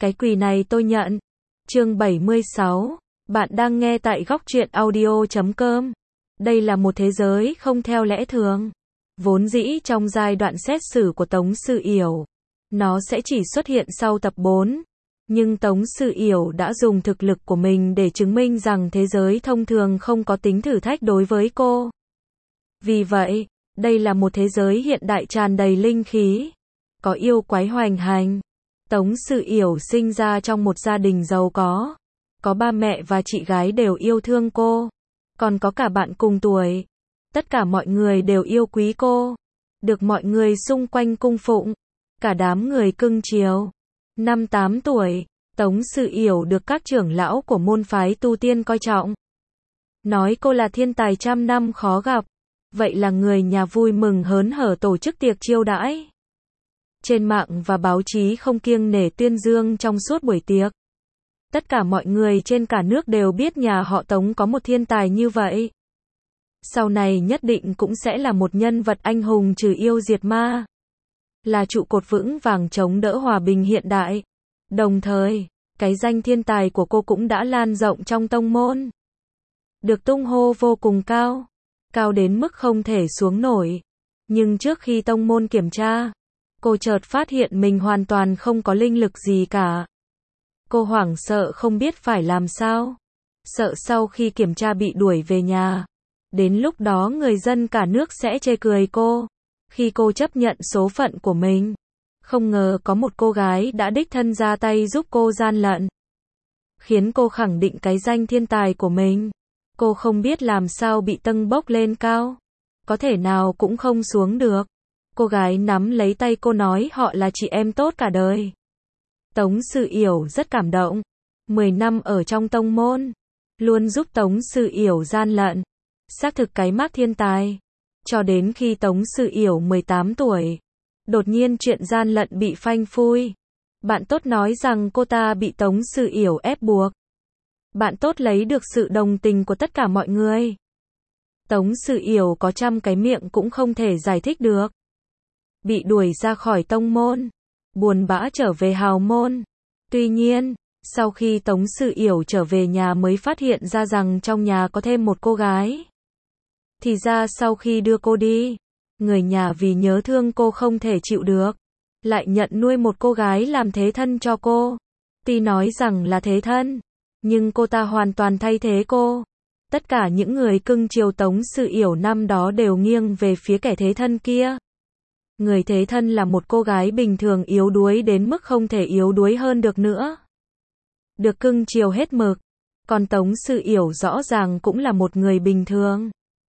Cái quỳ này tôi nhận. Chương 76. Bạn đang nghe tại góc truyện audio.com. Đây là một thế giới không theo lẽ thường. Vốn dĩ trong giai đoạn xét xử của Tống Sự Yểu, nó sẽ chỉ xuất hiện sau tập 4. Nhưng Tống Sự Yểu đã dùng thực lực của mình để chứng minh rằng thế giới thông thường không có tính thử thách đối với cô. Vì vậy, đây là một thế giới hiện đại tràn đầy linh khí, có yêu quái hoành hành. Tống Sự Yểu sinh ra trong một gia đình giàu có ba mẹ và chị gái đều yêu thương cô, còn có cả bạn cùng tuổi. Tất cả mọi người đều yêu quý cô, được mọi người xung quanh cung phụng, cả đám người cưng chiều. Năm 8 tuổi, Tống Sự Yểu được các trưởng lão của môn phái tu tiên coi trọng, nói cô là thiên tài trăm năm khó gặp. Vậy là người nhà vui mừng hớn hở tổ chức tiệc chiêu đãi. Trên mạng và báo chí không kiêng nể tuyên dương trong suốt buổi tiệc. Tất cả mọi người trên cả nước đều biết nhà họ Tống có một thiên tài như vậy. Sau này nhất định cũng sẽ là một nhân vật anh hùng trừ yêu diệt ma, là trụ cột vững vàng chống đỡ hòa bình hiện đại. Đồng thời, cái danh thiên tài của cô cũng đã lan rộng trong tông môn, được tung hô vô cùng cao, cao đến mức không thể xuống nổi. Nhưng trước khi tông môn kiểm tra, cô chợt phát hiện mình hoàn toàn không có linh lực gì cả. Cô hoảng sợ không biết phải làm sao, sợ sau khi kiểm tra bị đuổi về nhà. Đến lúc đó người dân cả nước sẽ chê cười cô. Khi cô chấp nhận số phận của mình, không ngờ có một cô gái đã đích thân ra tay giúp cô gian lận, khiến cô khẳng định cái danh thiên tài của mình. Cô không biết làm sao bị tâng bốc lên cao, có thể nào cũng không xuống được. Cô gái nắm lấy tay cô nói họ là chị em tốt cả đời. Tống Sự Yểu rất cảm động. 10 năm ở trong tông môn, luôn giúp Tống Sự Yểu gian lận, xác thực cái mác thiên tài. Cho đến khi Tống Sự Yểu 18 tuổi, đột nhiên chuyện gian lận bị phanh phui. Bạn tốt nói rằng cô ta bị Tống Sự Yểu ép buộc. Bạn tốt lấy được sự đồng tình của tất cả mọi người. Tống Sự Yểu có trăm cái miệng cũng không thể giải thích được. Bị đuổi ra khỏi tông môn, buồn bã trở về hào môn. Tuy nhiên, sau khi Tống Sự Yểu trở về nhà mới phát hiện ra rằng trong nhà có thêm một cô gái. Thì ra sau khi đưa cô đi, người nhà vì nhớ thương cô không thể chịu được, lại nhận nuôi một cô gái làm thế thân cho cô. Tuy nói rằng là thế thân, nhưng cô ta hoàn toàn thay thế cô. Tất cả những người cưng chiều Tống Sự Yểu năm đó đều nghiêng về phía kẻ thế thân kia. Người thế thân là một cô gái bình thường yếu đuối đến mức không thể yếu đuối hơn được nữa, được cưng chiều hết mực. Còn Tống Sự Yểu rõ ràng cũng là một người bình thường,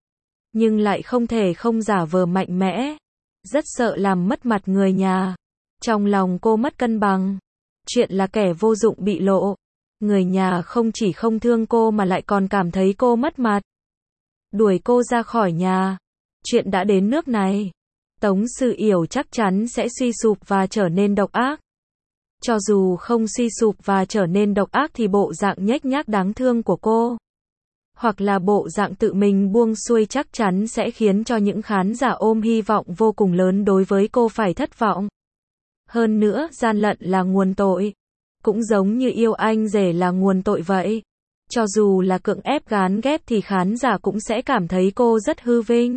nhưng lại không thể không giả vờ mạnh mẽ, rất sợ làm mất mặt người nhà. Trong lòng cô mất cân bằng, chuyện là kẻ vô dụng bị lộ. Người nhà không chỉ không thương cô mà lại còn cảm thấy cô mất mặt, đuổi cô ra khỏi nhà. Chuyện đã đến nước này, Tống Sự Yểu chắc chắn sẽ suy sụp và trở nên độc ác. Cho dù không suy sụp và trở nên độc ác thì bộ dạng nhếch nhác đáng thương của cô, hoặc là bộ dạng tự mình buông xuôi chắc chắn sẽ khiến cho những khán giả ôm hy vọng vô cùng lớn đối với cô phải thất vọng. Hơn nữa, gian lận là nguồn tội, cũng giống như yêu anh rể là nguồn tội vậy. Cho dù là cưỡng ép gán ghép thì khán giả cũng sẽ cảm thấy cô rất hư vinh,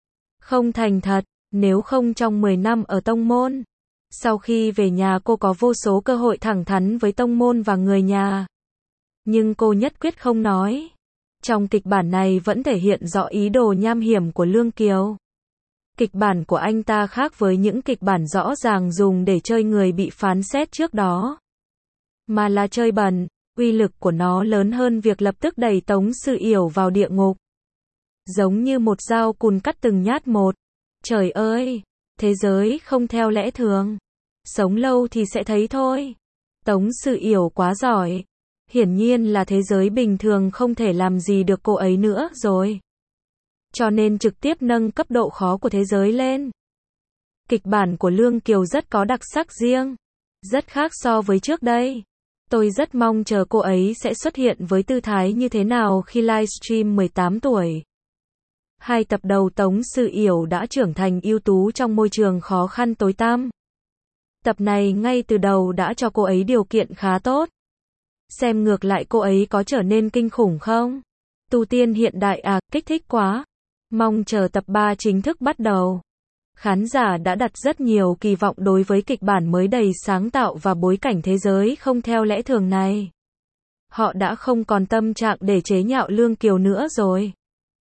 không thành thật. Nếu không trong 10 năm ở tông môn, sau khi về nhà cô có vô số cơ hội thẳng thắn với tông môn và người nhà. Nhưng cô nhất quyết không nói. Trong kịch bản này vẫn thể hiện rõ ý đồ nham hiểm của Lương Kiều. Kịch bản của anh ta khác với những kịch bản rõ ràng dùng để chơi người bị phán xét trước đó, mà là chơi bẩn. Uy lực của nó lớn hơn việc lập tức đẩy Tống Sự Yểu vào địa ngục, giống như một dao cùn cắt từng nhát một. Trời ơi, thế giới không theo lẽ thường, sống lâu thì sẽ thấy thôi. Tống Sự Yểu quá giỏi, hiển nhiên là thế giới bình thường không thể làm gì được cô ấy nữa rồi, cho nên trực tiếp nâng cấp độ khó của thế giới lên. Kịch bản của Lương Kiều rất có đặc sắc riêng, rất khác so với trước đây. Tôi rất mong chờ cô ấy sẽ xuất hiện với tư thái như thế nào khi livestream 18 tuổi. 2 tập đầu Tống Sự Yểu đã trưởng thành ưu tú trong môi trường khó khăn tối tăm. Tập này ngay từ đầu đã cho cô ấy điều kiện khá tốt. Xem ngược lại cô ấy có trở nên kinh khủng không? Tu tiên hiện đại à, kích thích quá. Mong chờ tập 3 chính thức bắt đầu. Khán giả đã đặt rất nhiều kỳ vọng đối với kịch bản mới đầy sáng tạo và bối cảnh thế giới không theo lẽ thường này. Họ đã không còn tâm trạng để chế nhạo Lương Kiều nữa rồi.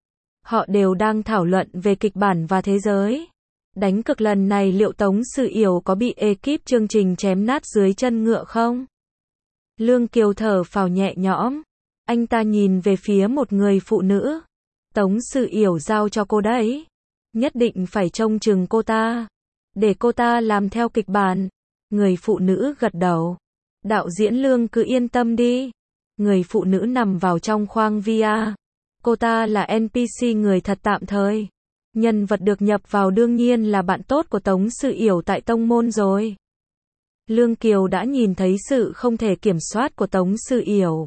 Họ đều đang thảo luận về kịch bản và thế giới. Đánh cược lần này liệu Tống Sự Yểu có bị ekip chương trình chém nát dưới chân ngựa không? Lương Kiều thở phào nhẹ nhõm. Anh ta nhìn về phía một người phụ nữ. Tống Sự Yểu giao cho cô đấy. Nhất định phải trông chừng cô ta. Để cô ta làm theo kịch bản. Người phụ nữ gật đầu. Đạo diễn Lương cứ yên tâm đi. Người phụ nữ nằm vào trong khoang VR. Cô ta là NPC người thật tạm thời. Nhân vật được nhập vào đương nhiên là bạn tốt của Tống Sự Yểu tại tông môn rồi. Lương Kiều đã nhìn thấy sự không thể kiểm soát của Tống Sự Yểu.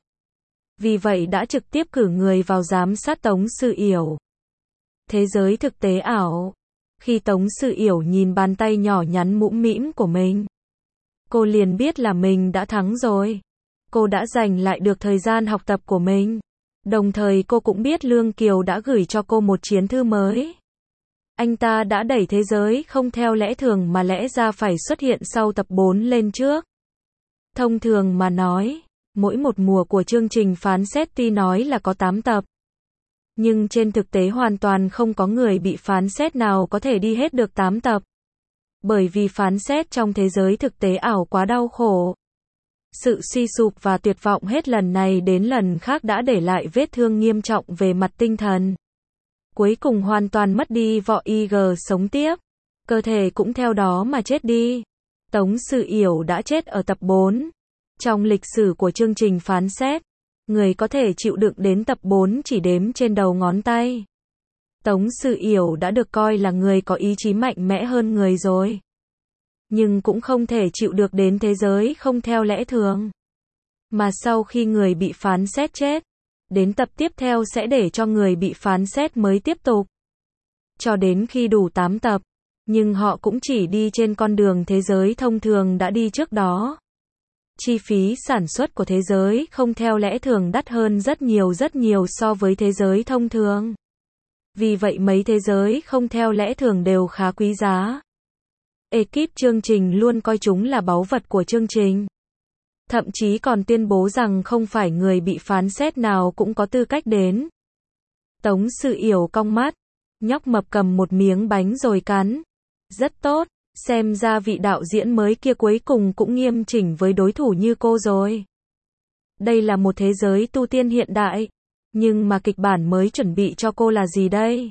Vì vậy đã trực tiếp cử người vào giám sát Tống Sự Yểu. Thế giới thực tế ảo. Khi Tống Sự Yểu nhìn bàn tay nhỏ nhắn mũm mĩm của mình, cô liền biết là mình đã thắng rồi. Cô đã giành lại được thời gian học tập của mình. Đồng thời cô cũng biết Lương Kiều đã gửi cho cô một chiến thư mới. Anh ta đã đẩy thế giới không theo lẽ thường mà lẽ ra phải xuất hiện sau tập 4 lên trước. Thông thường mà nói, mỗi một mùa của chương trình phán xét tuy nói là có 8 tập. Nhưng trên thực tế hoàn toàn không có người bị phán xét nào có thể đi hết được 8 tập. Bởi vì phán xét trong thế giới thực tế ảo quá đau khổ. Sự suy sụp và tuyệt vọng hết lần này đến lần khác đã để lại vết thương nghiêm trọng về mặt tinh thần. Cuối cùng hoàn toàn mất đi vỏ IG sống tiếp. Cơ thể cũng theo đó mà chết đi. Tống Sự Yểu đã chết ở tập 4. Trong lịch sử của chương trình phán xét, người có thể chịu đựng đến tập 4 chỉ đếm trên đầu ngón tay. Tống Sự Yểu đã được coi là người có ý chí mạnh mẽ hơn người rồi. Nhưng cũng không thể chịu được đến thế giới không theo lẽ thường. Mà sau khi người bị phán xét chết, đến tập tiếp theo sẽ để cho người bị phán xét mới tiếp tục. Cho đến khi đủ 8 tập. Nhưng họ cũng chỉ đi trên con đường thế giới thông thường đã đi trước đó. Chi phí sản xuất của thế giới không theo lẽ thường đắt hơn rất nhiều so với thế giới thông thường. Vì vậy mấy thế giới không theo lẽ thường đều khá quý giá. Ekip chương trình luôn coi chúng là báu vật của chương trình. Thậm chí còn tuyên bố rằng không phải người bị phán xét nào cũng có tư cách đến. Tống Sự Yểu cong mắt. Nhóc mập cầm một miếng bánh rồi cắn. Rất tốt, xem ra vị đạo diễn mới kia cuối cùng cũng nghiêm chỉnh với đối thủ như cô rồi. Đây là một thế giới tu tiên hiện đại. Nhưng mà kịch bản mới chuẩn bị cho cô là gì đây?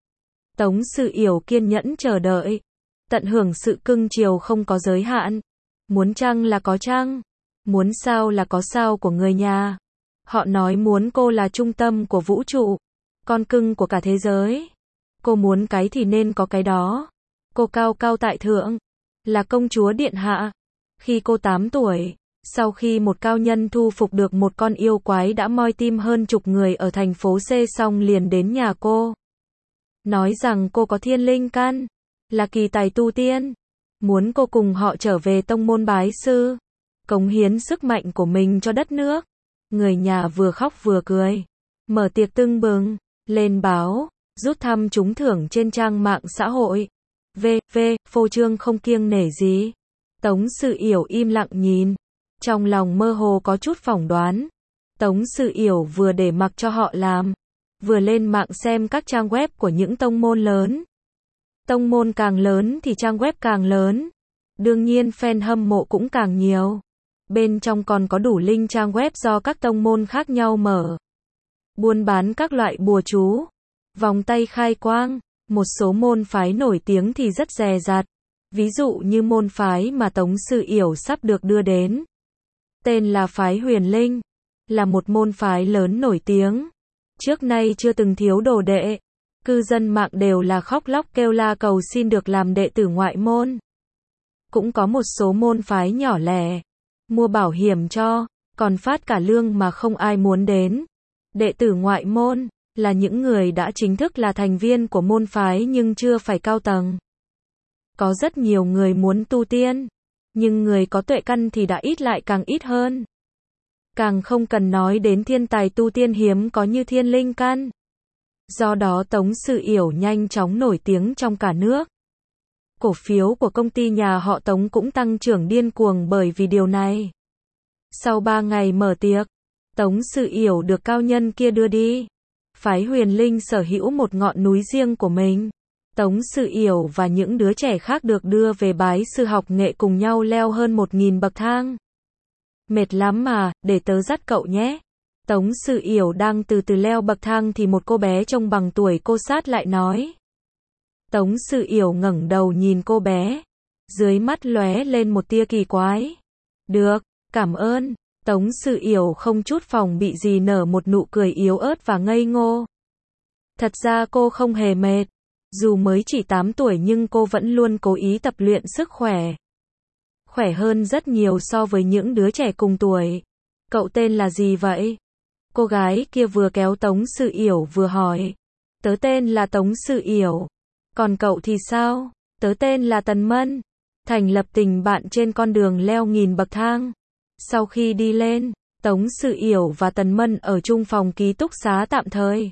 Tống Sự Yểu kiên nhẫn chờ đợi. Tận hưởng sự cưng chiều không có giới hạn. Muốn trăng là có trăng. Muốn sao là có sao của người nhà. Họ nói muốn cô là trung tâm của vũ trụ. Con cưng của cả thế giới. Cô muốn cái thì nên có cái đó. Cô cao cao tại thượng. Là công chúa điện hạ. Khi cô 8 tuổi, sau khi một cao nhân thu phục được một con yêu quái đã moi tim hơn chục người ở thành phố C xong liền đến nhà cô. Nói rằng cô có thiên linh căn. Là kỳ tài tu tiên. Muốn cô cùng họ trở về tông môn bái sư. Cống hiến sức mạnh của mình cho đất nước. Người nhà vừa khóc vừa cười. Mở tiệc tưng bừng. Lên báo. Rút thăm trúng thưởng trên trang mạng xã hội. Phô trương không kiêng nể gì. Tống Sự Yểu im lặng nhìn. Trong lòng mơ hồ có chút phỏng đoán. Tống Sự Yểu vừa để mặc cho họ làm. Vừa lên mạng xem các trang web của những tông môn lớn. Tông môn càng lớn thì trang web càng lớn. Đương nhiên fan hâm mộ cũng càng nhiều. Bên trong còn có đủ link trang web do các tông môn khác nhau mở. Buôn bán các loại bùa chú. Vòng tay khai quang. Một số môn phái nổi tiếng thì rất dè dặt. Ví dụ như môn phái mà Tống Sự Yểu sắp được đưa đến. Tên là phái Huyền Linh. Là một môn phái lớn nổi tiếng. Trước nay chưa từng thiếu đồ đệ. Cư dân mạng đều là khóc lóc kêu la cầu xin được làm đệ tử ngoại môn. Cũng có một số môn phái nhỏ lẻ. Mua bảo hiểm cho. Còn phát cả lương mà không ai muốn đến. Đệ tử ngoại môn là những người đã chính thức là thành viên của môn phái nhưng chưa phải cao tầng. Có rất nhiều người muốn tu tiên. Nhưng người có tuệ căn thì đã ít lại càng ít hơn. Càng không cần nói đến thiên tài tu tiên hiếm có như thiên linh căn. Do đó Tống Sự Yểu nhanh chóng nổi tiếng trong cả nước. Cổ phiếu của công ty nhà họ Tống cũng tăng trưởng điên cuồng bởi vì điều này. Sau 3 ngày mở tiệc, Tống Sự Yểu được cao nhân kia đưa đi. Phái Huyền Linh sở hữu một ngọn núi riêng của mình. Tống Sự Yểu và những đứa trẻ khác được đưa về bái sư học nghệ cùng nhau leo hơn 1000 bậc thang. Mệt lắm mà, để tớ dắt cậu nhé. Tống Sự Yểu đang từ từ leo bậc thang thì một cô bé trông bằng tuổi cô sát lại nói. Tống Sự Yểu ngẩng đầu nhìn cô bé. Dưới mắt lóe lên một tia kỳ quái. Được, cảm ơn. Tống Sự Yểu không chút phòng bị gì nở một nụ cười yếu ớt và ngây ngô. Thật ra cô không hề mệt. Dù mới chỉ 8 tuổi nhưng cô vẫn luôn cố ý tập luyện sức khỏe. Khỏe hơn rất nhiều so với những đứa trẻ cùng tuổi. Cậu tên là gì vậy? Cô gái kia vừa kéo Tống Sự Yểu vừa hỏi. Tớ tên là Tống Sự Yểu. Còn cậu thì sao? Tớ tên là Tần Mân. Thành lập tình bạn trên con đường leo 1000 bậc thang. Sau khi đi lên, Tống Sự Yểu và Tần Mân ở chung phòng ký túc xá tạm thời.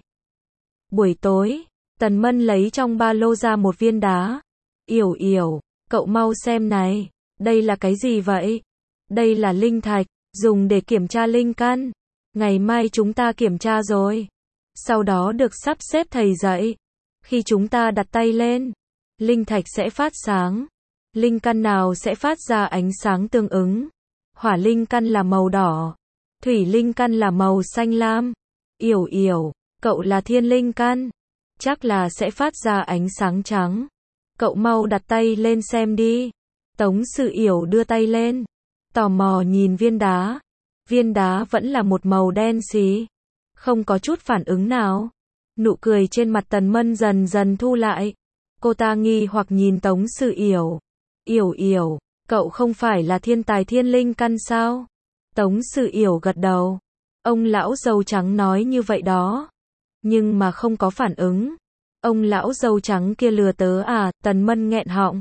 Buổi tối, Tần Mân lấy trong ba lô ra một viên đá. Yểu Yểu, cậu mau xem này. Đây là cái gì vậy? Đây là linh thạch, dùng để kiểm tra linh căn. Ngày mai chúng ta kiểm tra rồi. Sau đó được sắp xếp thầy dạy. Khi chúng ta đặt tay lên, linh thạch sẽ phát sáng. Linh căn nào sẽ phát ra ánh sáng tương ứng. Hỏa linh căn là màu đỏ. Thủy linh căn là màu xanh lam. Yểu Yểu, cậu là thiên linh căn. Chắc là sẽ phát ra ánh sáng trắng. Cậu mau đặt tay lên xem đi. Tống Sự Yểu đưa tay lên. Tò mò nhìn viên đá. Viên đá vẫn là một màu đen xì. Không có chút phản ứng nào. Nụ cười trên mặt Tần Mân dần dần thu lại. Cô ta nghi hoặc nhìn Tống Sự Yểu. Yểu Yểu, cậu không phải là thiên tài thiên linh căn sao? Tống Sự Yểu gật đầu. Ông lão râu trắng nói như vậy đó. Nhưng mà không có phản ứng. Ông lão râu trắng kia lừa tớ à? Tần Mân nghẹn họng.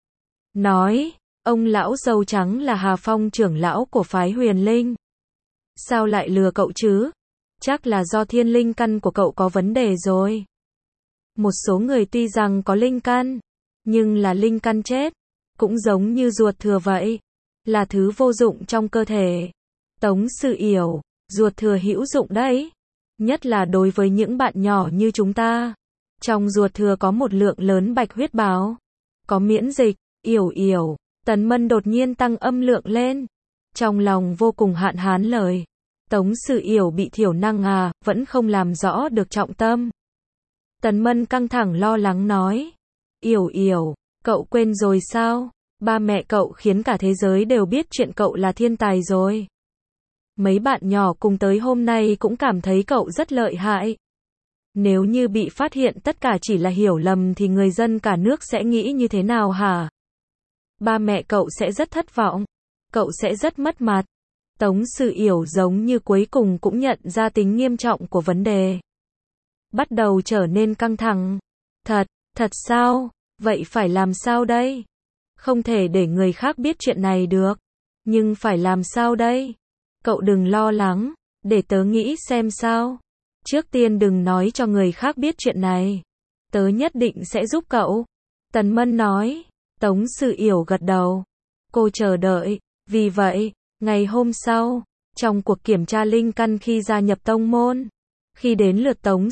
Nói, ông lão râu trắng là Hà Phong trưởng lão của phái Huyền Linh. Sao lại lừa cậu chứ? Chắc là do thiên linh căn của cậu có vấn đề rồi. Một số người tuy rằng có linh căn, nhưng là linh căn chết. Cũng giống như ruột thừa vậy. Là thứ vô dụng trong cơ thể. Tống Sự Yểu, ruột thừa hữu dụng đấy. Nhất là đối với những bạn nhỏ như chúng ta. Trong ruột thừa có một lượng lớn bạch huyết báo. Có miễn dịch. Yểu Yểu, Tần Mân đột nhiên tăng âm lượng lên. Trong lòng vô cùng hạn hán lời. Tống Sự Yểu bị thiểu năng à, vẫn không làm rõ được trọng tâm. Tần Mân căng thẳng lo lắng nói. Yểu Yểu, cậu quên rồi sao? Ba mẹ cậu khiến cả thế giới đều biết chuyện cậu là thiên tài rồi. Mấy bạn nhỏ cùng tới hôm nay cũng cảm thấy cậu rất lợi hại. Nếu như bị phát hiện tất cả chỉ là hiểu lầm thì người dân cả nước sẽ nghĩ như thế nào hả? Ba mẹ cậu sẽ rất thất vọng. Cậu sẽ rất mất mặt. Tống Sự Yểu giống như cuối cùng cũng nhận ra tính nghiêm trọng của vấn đề. Bắt đầu trở nên căng thẳng. Thật sao? Vậy phải làm sao đây? Không thể để người khác biết chuyện này được. Nhưng phải làm sao đây? Cậu đừng lo lắng, để tớ nghĩ xem sao. Trước tiên đừng nói cho người khác biết chuyện này. Tớ nhất định sẽ giúp cậu. Tần Mân nói. Tống Sự Yểu gật đầu. Cô chờ đợi. Vì vậy, ngày hôm sau, trong cuộc kiểm tra linh căn khi gia nhập tông môn, khi đến lượt Tống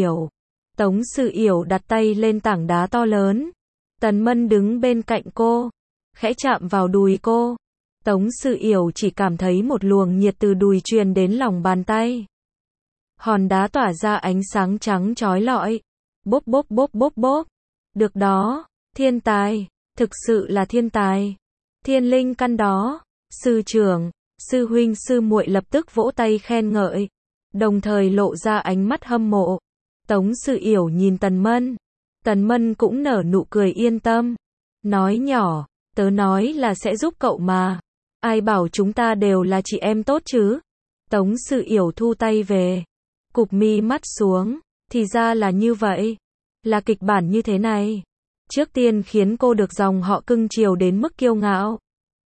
Sự Yểu đặt tay lên tảng đá to lớn. Tần Mân đứng bên cạnh cô, khẽ chạm vào đùi cô. Tống Sự Yểu chỉ cảm thấy một luồng nhiệt từ đùi truyền đến lòng bàn tay. Hòn đá tỏa ra ánh sáng trắng chói lọi. Bốp bốp bốp bốp bốp. Được đó, thiên tài, thực sự là thiên tài. Thiên linh căn đó, sư trưởng, sư huynh sư muội lập tức vỗ tay khen ngợi, đồng thời lộ ra ánh mắt hâm mộ. Tống Sự Yểu nhìn Tần Mân. Tần Mân cũng nở nụ cười yên tâm. Nói nhỏ, tớ nói là sẽ giúp cậu mà. Ai bảo chúng ta đều là chị em tốt chứ? Tống Sự Yểu thu tay về. Cụp mi mắt xuống. Thì ra là như vậy. Là kịch bản như thế này. Trước tiên khiến cô được dòng họ cưng chiều đến mức kiêu ngạo.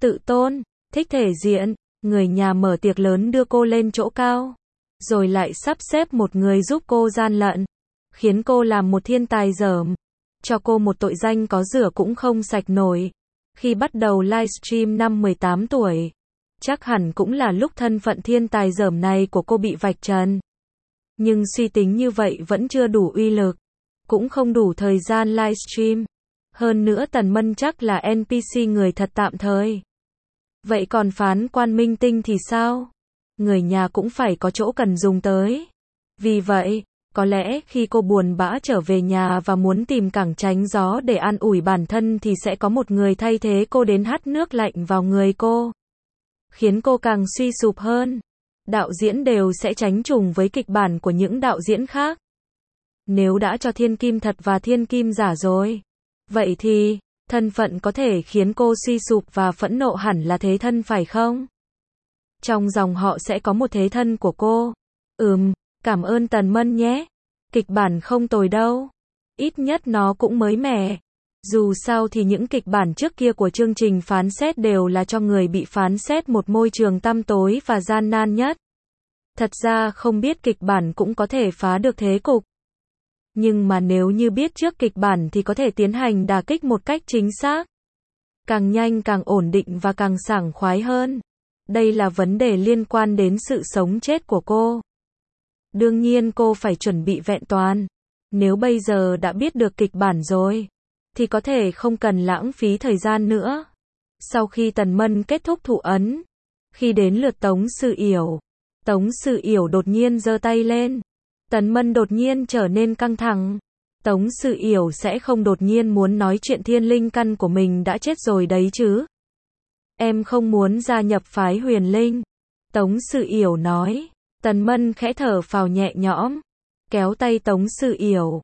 tự tôn, thích thể diện, người nhà mở tiệc lớn đưa cô lên chỗ cao, rồi lại sắp xếp một người giúp cô gian lận, khiến cô làm một thiên tài dởm, cho cô một tội danh có rửa cũng không sạch nổi. Khi bắt đầu livestream năm 18 tuổi, chắc hẳn cũng là lúc thân phận thiên tài dởm này của cô bị vạch trần. Nhưng suy tính như vậy vẫn chưa đủ uy lực, cũng không đủ thời gian livestream. Hơn nữa Tần Mân chắc là NPC người thật tạm thời. Vậy còn phán quan minh tinh thì sao? Người nhà cũng phải có chỗ cần dùng tới. Vì vậy, có lẽ khi cô buồn bã trở về nhà và muốn tìm cảng tránh gió để an ủi bản thân thì sẽ có một người thay thế cô đến hắt nước lạnh vào người cô, khiến cô càng suy sụp hơn. Đạo diễn đều sẽ tránh trùng với kịch bản của những đạo diễn khác. Nếu đã cho thiên kim thật và thiên kim giả rồi, vậy thì, thân phận có thể khiến cô suy sụp và phẫn nộ hẳn là thế thân phải không? Trong dòng họ sẽ có một thế thân của cô. Cảm ơn Tần Mân nhé. Kịch bản không tồi đâu. Ít nhất nó cũng mới mẻ. Dù sao thì những kịch bản trước kia của chương trình phán xét đều là cho người bị phán xét một môi trường tăm tối và gian nan nhất. Thật ra không biết kịch bản cũng có thể phá được thế cục. Nhưng mà nếu như biết trước kịch bản thì có thể tiến hành đả kích một cách chính xác. Càng nhanh càng ổn định và càng sảng khoái hơn. Đây là vấn đề liên quan đến sự sống chết của cô. Đương nhiên cô phải chuẩn bị vẹn toàn. Nếu bây giờ đã biết được kịch bản rồi, thì có thể không cần lãng phí thời gian nữa. Sau khi Tần Mân kết thúc thụ ấn, khi đến lượt Tống Sự Yểu đột nhiên giơ tay lên. Tần Mân đột nhiên trở nên căng thẳng. Tống Sự Yểu sẽ không đột nhiên muốn nói chuyện thiên linh căn của mình đã chết rồi đấy chứ. Em không muốn gia nhập phái Huyền Linh. Tống Sự Yểu nói. Tần Mân khẽ thở phào nhẹ nhõm, kéo tay Tống Sự Yểu.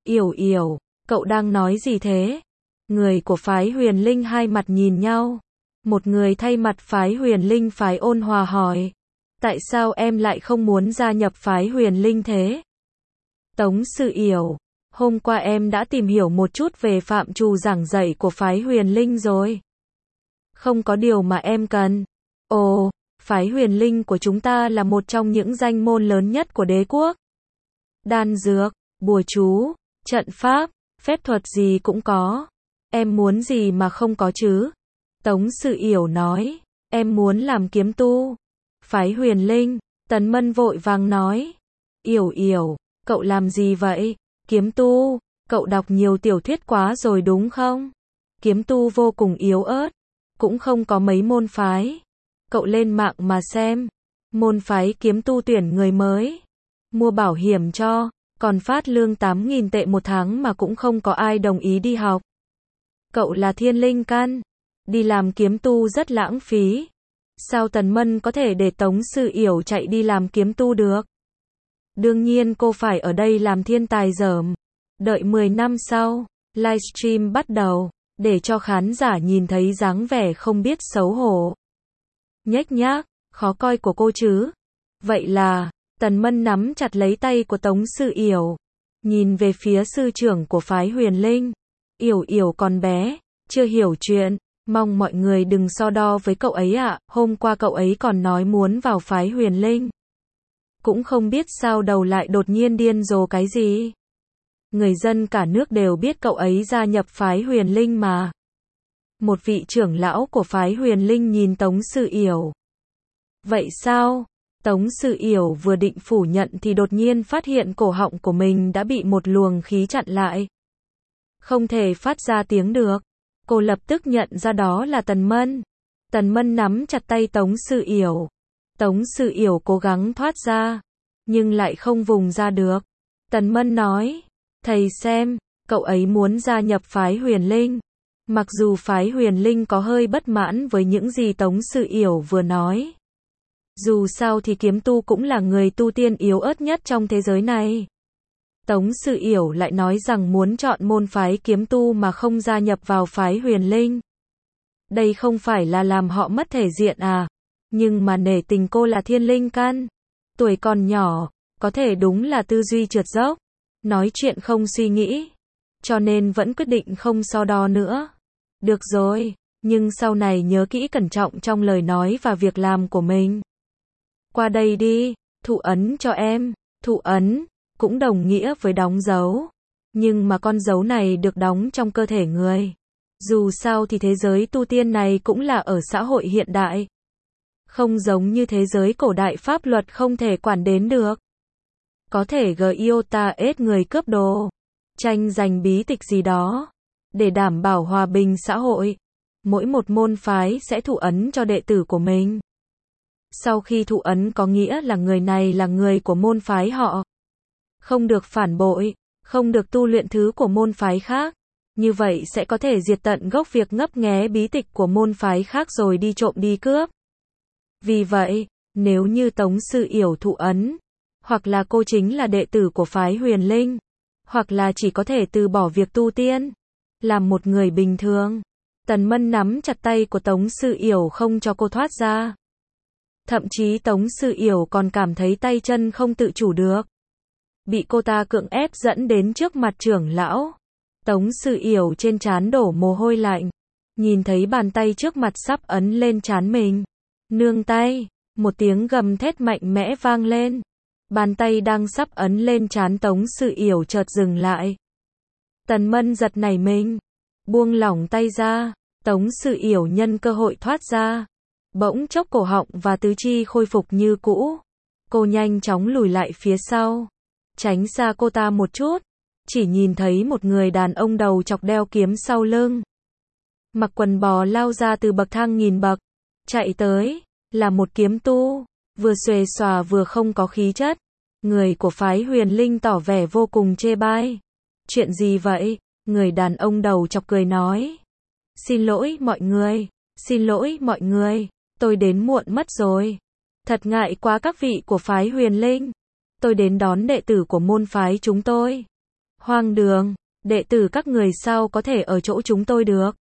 Yểu, cậu đang nói gì thế? Người của phái Huyền Linh hai mặt nhìn nhau. Một người thay mặt phái Huyền Linh phái ôn hòa hỏi. Tại sao em lại không muốn gia nhập phái Huyền Linh thế? Tống Sự Yểu, hôm qua em đã tìm hiểu một chút về phạm trù giảng dạy của phái Huyền Linh rồi. Không có điều mà em cần. Ồ, phái Huyền Linh của chúng ta là một trong những danh môn lớn nhất của đế quốc. Đan dược, bùa chú, trận pháp, phép thuật gì cũng có. Em muốn gì mà không có chứ? Tống Sự Yểu nói, em muốn làm kiếm tu. Phái Huyền Linh, Tần Mân vội vàng nói. Yểu, cậu làm gì vậy? Kiếm tu, cậu đọc nhiều tiểu thuyết quá rồi đúng không? Kiếm tu vô cùng yếu ớt, cũng không có mấy môn phái. Cậu lên mạng mà xem, môn phái kiếm tu tuyển người mới, mua bảo hiểm cho, còn phát lương 8.000 tệ một tháng mà cũng không có ai đồng ý đi học. Cậu là thiên linh căn, đi làm kiếm tu rất lãng phí. Sao Tần Mân có thể để Tống Sự Yểu chạy đi làm kiếm tu được? Đương nhiên cô phải ở đây làm thiên tài dởm. Đợi 10 năm sau, livestream bắt đầu, để cho khán giả nhìn thấy dáng vẻ không biết xấu hổ, nhếch nhác, khó coi của cô chứ. Vậy là, Tần Mân nắm chặt lấy tay của Tống Sự Yểu, nhìn về phía sư trưởng của phái Huyền Linh. Yểu còn bé, chưa hiểu chuyện, mong mọi người đừng so đo với cậu ấy ạ. Hôm qua cậu ấy còn nói muốn vào phái Huyền Linh. Cũng không biết sao đầu lại đột nhiên điên rồ cái gì. Người dân cả nước đều biết cậu ấy gia nhập phái Huyền Linh mà. Một vị trưởng lão của phái Huyền Linh nhìn Tống Sự Yểu. Vậy sao? Tống Sự Yểu vừa định phủ nhận thì đột nhiên phát hiện cổ họng của mình đã bị một luồng khí chặn lại. Không thể phát ra tiếng được. Cô lập tức nhận ra đó là Tần Mân. Tần Mân nắm chặt tay Tống Sự Yểu. Tống Sự Yểu cố gắng thoát ra, nhưng lại không vùng ra được. Tần Mân nói, thầy xem, cậu ấy muốn gia nhập phái Huyền Linh. Mặc dù phái Huyền Linh có hơi bất mãn với những gì Tống Sự Yểu vừa nói. Dù sao thì kiếm tu cũng là người tu tiên yếu ớt nhất trong thế giới này. Tống Sự Yểu lại nói rằng muốn chọn môn phái kiếm tu mà không gia nhập vào phái Huyền Linh. Đây không phải là làm họ mất thể diện à? Nhưng mà nể tình cô là thiên linh căn, tuổi còn nhỏ, có thể đúng là tư duy trượt dốc, nói chuyện không suy nghĩ, cho nên vẫn quyết định không so đo nữa. Được rồi, Nhưng sau này nhớ kỹ cẩn trọng trong lời nói và việc làm của mình. Qua đây đi, thụ ấn cho em. Thụ ấn cũng đồng nghĩa với đóng dấu. Nhưng mà con dấu này được đóng trong cơ thể người. Dù sao thì thế giới tu tiên này cũng là ở xã hội hiện đại. Không giống như thế giới cổ đại pháp luật không thể quản đến được. Có thể giota ết người cướp đồ, tranh giành bí tịch gì đó. Để đảm bảo hòa bình xã hội, mỗi một môn phái sẽ thụ ấn cho đệ tử của mình. Sau khi thụ ấn có nghĩa là người này là người của môn phái họ. Không được phản bội, không được tu luyện thứ của môn phái khác. Như vậy sẽ có thể diệt tận gốc việc ngấp nghé bí tịch của môn phái khác rồi đi trộm đi cướp. Vì vậy, nếu như Tống Sư Yểu thụ ấn, hoặc là cô chính là đệ tử của phái Huyền Linh, hoặc là chỉ có thể từ bỏ việc tu tiên, làm một người bình thường. Tần Mân nắm chặt tay của Tống Sư Yểu không cho cô thoát ra. Thậm chí Tống Sư Yểu còn cảm thấy tay chân không tự chủ được. Bị cô ta cưỡng ép dẫn đến trước mặt trưởng lão. Tống Sư Yểu trên trán đổ mồ hôi lạnh. Nhìn thấy bàn tay trước mặt sắp ấn lên trán mình. Nương tay, một tiếng gầm thét mạnh mẽ vang lên. Bàn tay đang sắp ấn lên trán Tống Sư Yểu chợt dừng lại. Tần Mân giật nảy mình, buông lỏng tay ra. Tống Sư Yểu nhân cơ hội thoát ra. Bỗng chốc cổ họng và tứ chi khôi phục như cũ. Cô nhanh chóng lùi lại phía sau, tránh xa cô ta một chút. Chỉ nhìn thấy một người đàn ông đầu chọc đeo kiếm sau lưng, mặc quần bò lao ra từ bậc thang nghìn bậc. Chạy tới, là một kiếm tu, vừa xuề xòa vừa không có khí chất. Người của phái Huyền Linh tỏ vẻ vô cùng chê bai. Chuyện gì vậy? Người đàn ông đầu chọc cười nói. Xin lỗi mọi người, xin lỗi mọi người, tôi đến muộn mất rồi. Thật ngại quá các vị của phái Huyền Linh. Tôi đến đón đệ tử của môn phái chúng tôi. Hoang đường, đệ tử các người sao có thể ở chỗ chúng tôi được?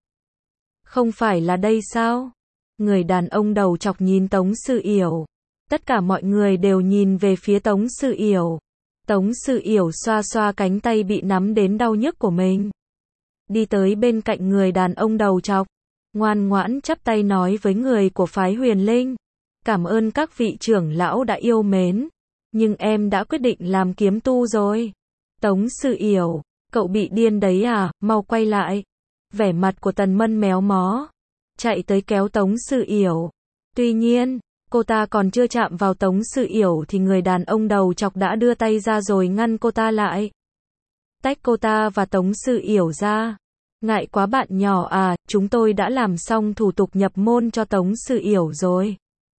Không phải là đây sao? Người đàn ông đầu chọc nhìn Tống Sư Yểu. Tất cả mọi người đều nhìn về phía Tống Sư Yểu. Tống Sư Yểu xoa xoa cánh tay bị nắm đến đau nhức của mình. Đi tới bên cạnh người đàn ông đầu chọc. Ngoan ngoãn chắp tay nói với người của phái Huyền Linh. Cảm ơn các vị trưởng lão đã yêu mến. Nhưng em đã quyết định làm kiếm tu rồi. Tống Sư Yểu, cậu bị điên đấy à, mau quay lại. Vẻ mặt của Tần Mân méo mó. Chạy tới kéo Tống Sư Yểu. Tuy nhiên, cô ta còn chưa chạm vào Tống Sư Yểu thì người đàn ông đầu chọc đã đưa tay ra rồi ngăn cô ta lại. Tách cô ta và Tống Sư Yểu ra. Ngại quá bạn nhỏ à, chúng tôi đã làm xong thủ tục nhập môn cho Tống Sư Yểu rồi.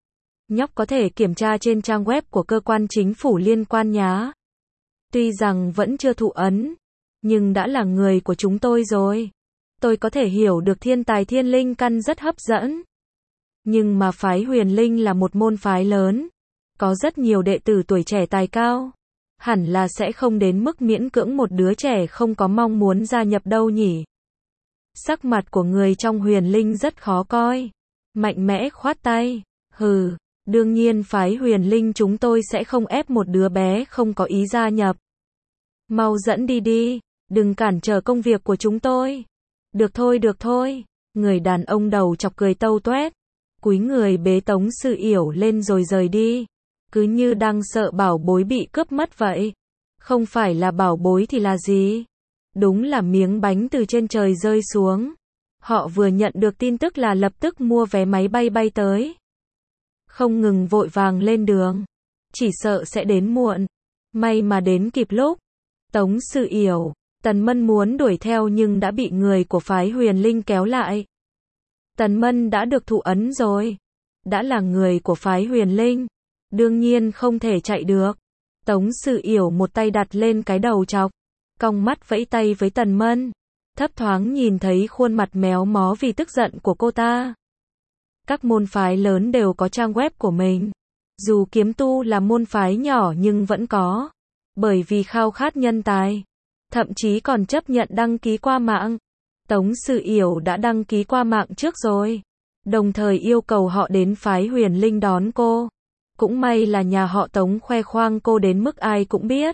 Nhóc có thể kiểm tra trên trang web của cơ quan chính phủ liên quan nhá. Tuy rằng vẫn chưa thụ ấn, nhưng đã là người của chúng tôi rồi. Tôi có thể hiểu được thiên tài thiên linh căn rất hấp dẫn. Nhưng mà phái Huyền Linh là một môn phái lớn. Có rất nhiều đệ tử tuổi trẻ tài cao. Hẳn là sẽ không đến mức miễn cưỡng một đứa trẻ không có mong muốn gia nhập đâu nhỉ. Sắc mặt của người trong Huyền Linh rất khó coi. Mạnh mẽ khoát tay. Hừ, đương nhiên phái Huyền Linh chúng tôi sẽ không ép một đứa bé không có ý gia nhập. Mau dẫn đi đi, đừng cản trở công việc của chúng tôi. Được thôi. Người đàn ông đầu chọc cười tâu toét. Cúi người bế Tống Sư Yểu lên rồi rời đi. Cứ như đang sợ bảo bối bị cướp mất vậy. Không phải là bảo bối thì là gì? Đúng là miếng bánh từ trên trời rơi xuống. Họ vừa nhận được tin tức là lập tức mua vé máy bay bay tới. Không ngừng vội vàng lên đường. Chỉ sợ sẽ đến muộn. May mà đến kịp lúc. Tống Sư Yểu, Tần Mân muốn đuổi theo nhưng đã bị người của phái Huyền Linh kéo lại. Tần Mân đã được thụ ấn rồi. Đã là người của phái Huyền Linh. Đương nhiên không thể chạy được. Tống Sư Yểu một tay đặt lên cái đầu chọc. Cong mắt vẫy tay với Tần Mân. Thấp thoáng nhìn thấy khuôn mặt méo mó vì tức giận của cô ta. Các môn phái lớn đều có trang web của mình. Dù kiếm tu là môn phái nhỏ nhưng vẫn có. Bởi vì khao khát nhân tài. Thậm chí còn chấp nhận đăng ký qua mạng. Tống Sư Yểu đã đăng ký qua mạng trước rồi. Đồng thời yêu cầu họ đến phái Huyền Linh đón cô. Cũng may là nhà họ Tống khoe khoang cô đến mức ai cũng biết.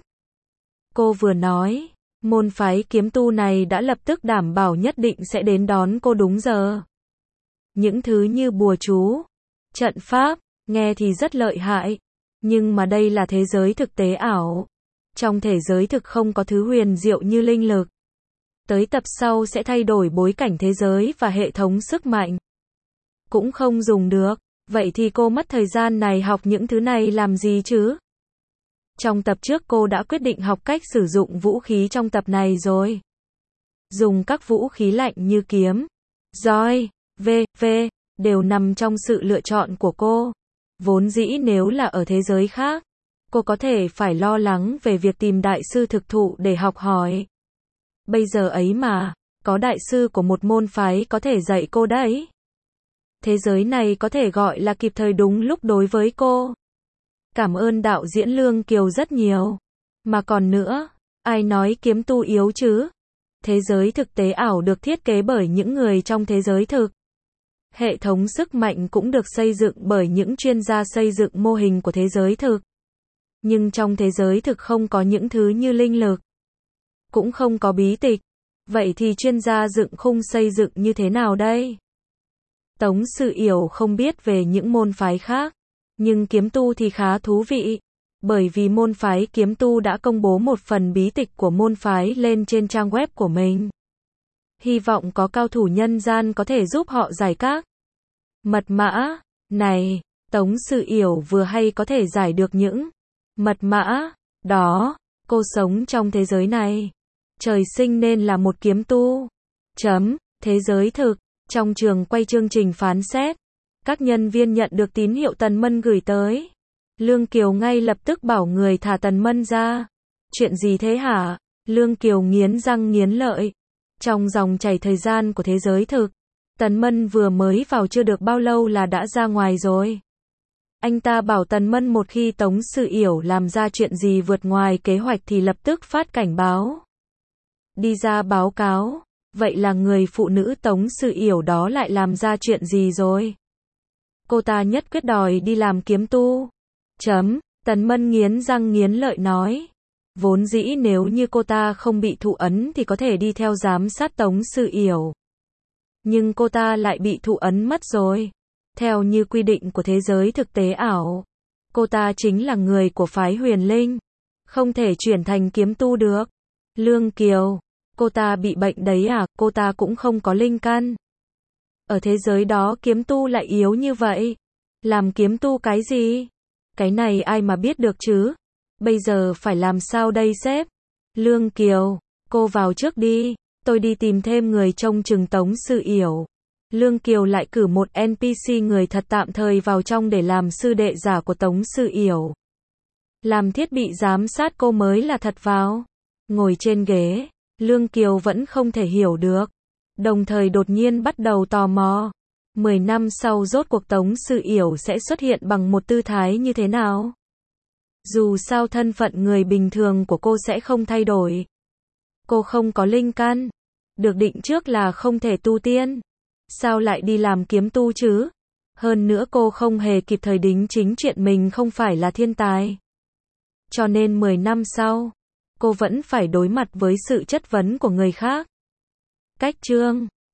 Cô vừa nói, môn phái kiếm tu này đã lập tức đảm bảo nhất định sẽ đến đón cô đúng giờ. Những thứ như bùa chú, trận pháp, nghe thì rất lợi hại. Nhưng mà đây là thế giới thực tế ảo. Trong thế giới thực không có thứ huyền diệu như linh lực. Tới tập sau sẽ thay đổi bối cảnh thế giới và hệ thống sức mạnh. Cũng không dùng được. Vậy thì cô mất thời gian này học những thứ này làm gì chứ? Trong tập trước cô đã quyết định học cách sử dụng vũ khí trong tập này rồi. Dùng các vũ khí lạnh như kiếm, roi, v.v. đều nằm trong sự lựa chọn của cô. Vốn dĩ nếu là ở thế giới khác, cô có thể phải lo lắng về việc tìm đại sư thực thụ để học hỏi. Bây giờ ấy mà, có đại sư của một môn phái có thể dạy cô đấy. Thế giới này có thể gọi là kịp thời đúng lúc đối với cô. Cảm ơn đạo diễn Lương Kiều rất nhiều. Mà còn nữa, ai nói kiếm tu yếu chứ? Thế giới thực tế ảo được thiết kế bởi những người trong thế giới thực. Hệ thống sức mạnh cũng được xây dựng bởi những chuyên gia xây dựng mô hình của thế giới thực. Nhưng trong thế giới thực không có những thứ như linh lực. Cũng không có bí tịch. Vậy thì chuyên gia dựng khung xây dựng như thế nào đây? Tống Sự Yểu không biết về những môn phái khác. Nhưng kiếm tu thì khá thú vị. Bởi vì môn phái kiếm tu đã công bố một phần bí tịch của môn phái lên trên trang web của mình. Hy vọng có cao thủ nhân gian có thể giúp họ giải các mật mã này. Tống Sự Yểu vừa hay có thể giải được những mật mã đó. Cô sống trong thế giới này. Trời sinh nên là một kiếm tu. Thế giới thực. Trong trường quay chương trình phán xét, các nhân viên nhận được tín hiệu Tần Mân gửi tới. Lương Kiều ngay lập tức bảo người thả Tần Mân ra. Chuyện gì thế hả? Lương Kiều nghiến răng nghiến lợi. Trong dòng chảy thời gian của thế giới thực, Tần Mân vừa mới vào chưa được bao lâu là đã ra ngoài rồi. Anh ta bảo Tần Mân một khi Tống Sự Yểu làm ra chuyện gì vượt ngoài kế hoạch thì lập tức phát cảnh báo. Đi ra báo cáo. Vậy là người phụ nữ Tống Sự Yểu đó lại làm ra chuyện gì rồi? Cô ta nhất quyết đòi đi làm kiếm tu. Tần Mân nghiến răng nghiến lợi nói. Vốn dĩ nếu như cô ta không bị thụ ấn thì có thể đi theo giám sát Tống Sự Yểu. Nhưng cô ta lại bị thụ ấn mất rồi. Theo như quy định của thế giới thực tế ảo, cô ta chính là người của phái Huyền Linh. Không thể chuyển thành kiếm tu được. Lương Kiều. Cô ta bị bệnh đấy à? Cô ta cũng không có linh căn. Ở thế giới đó kiếm tu lại yếu như vậy. Làm kiếm tu cái gì? Cái này ai mà biết được chứ? Bây giờ phải làm sao đây sếp? Lương Kiều, cô vào trước đi. Tôi đi tìm thêm người trông chừng Tống Sự Yểu. Lương Kiều lại cử một NPC người thật tạm thời vào trong để làm sư đệ giả của Tống Sự Yểu. Làm thiết bị giám sát cô mới là thật vào. Ngồi trên ghế. Lương Kiều vẫn không thể hiểu được. Đồng thời đột nhiên bắt đầu tò mò. 10 năm sau rốt cuộc Tống Sự Yểu sẽ xuất hiện bằng một tư thái như thế nào? Dù sao thân phận người bình thường của cô sẽ không thay đổi. Cô không có linh căn. Được định trước là không thể tu tiên. Sao lại đi làm kiếm tu chứ? Hơn nữa cô không hề kịp thời đính chính chuyện mình không phải là thiên tài. Cho nên 10 năm sau, cô vẫn phải đối mặt với sự chất vấn của người khác. Cách chương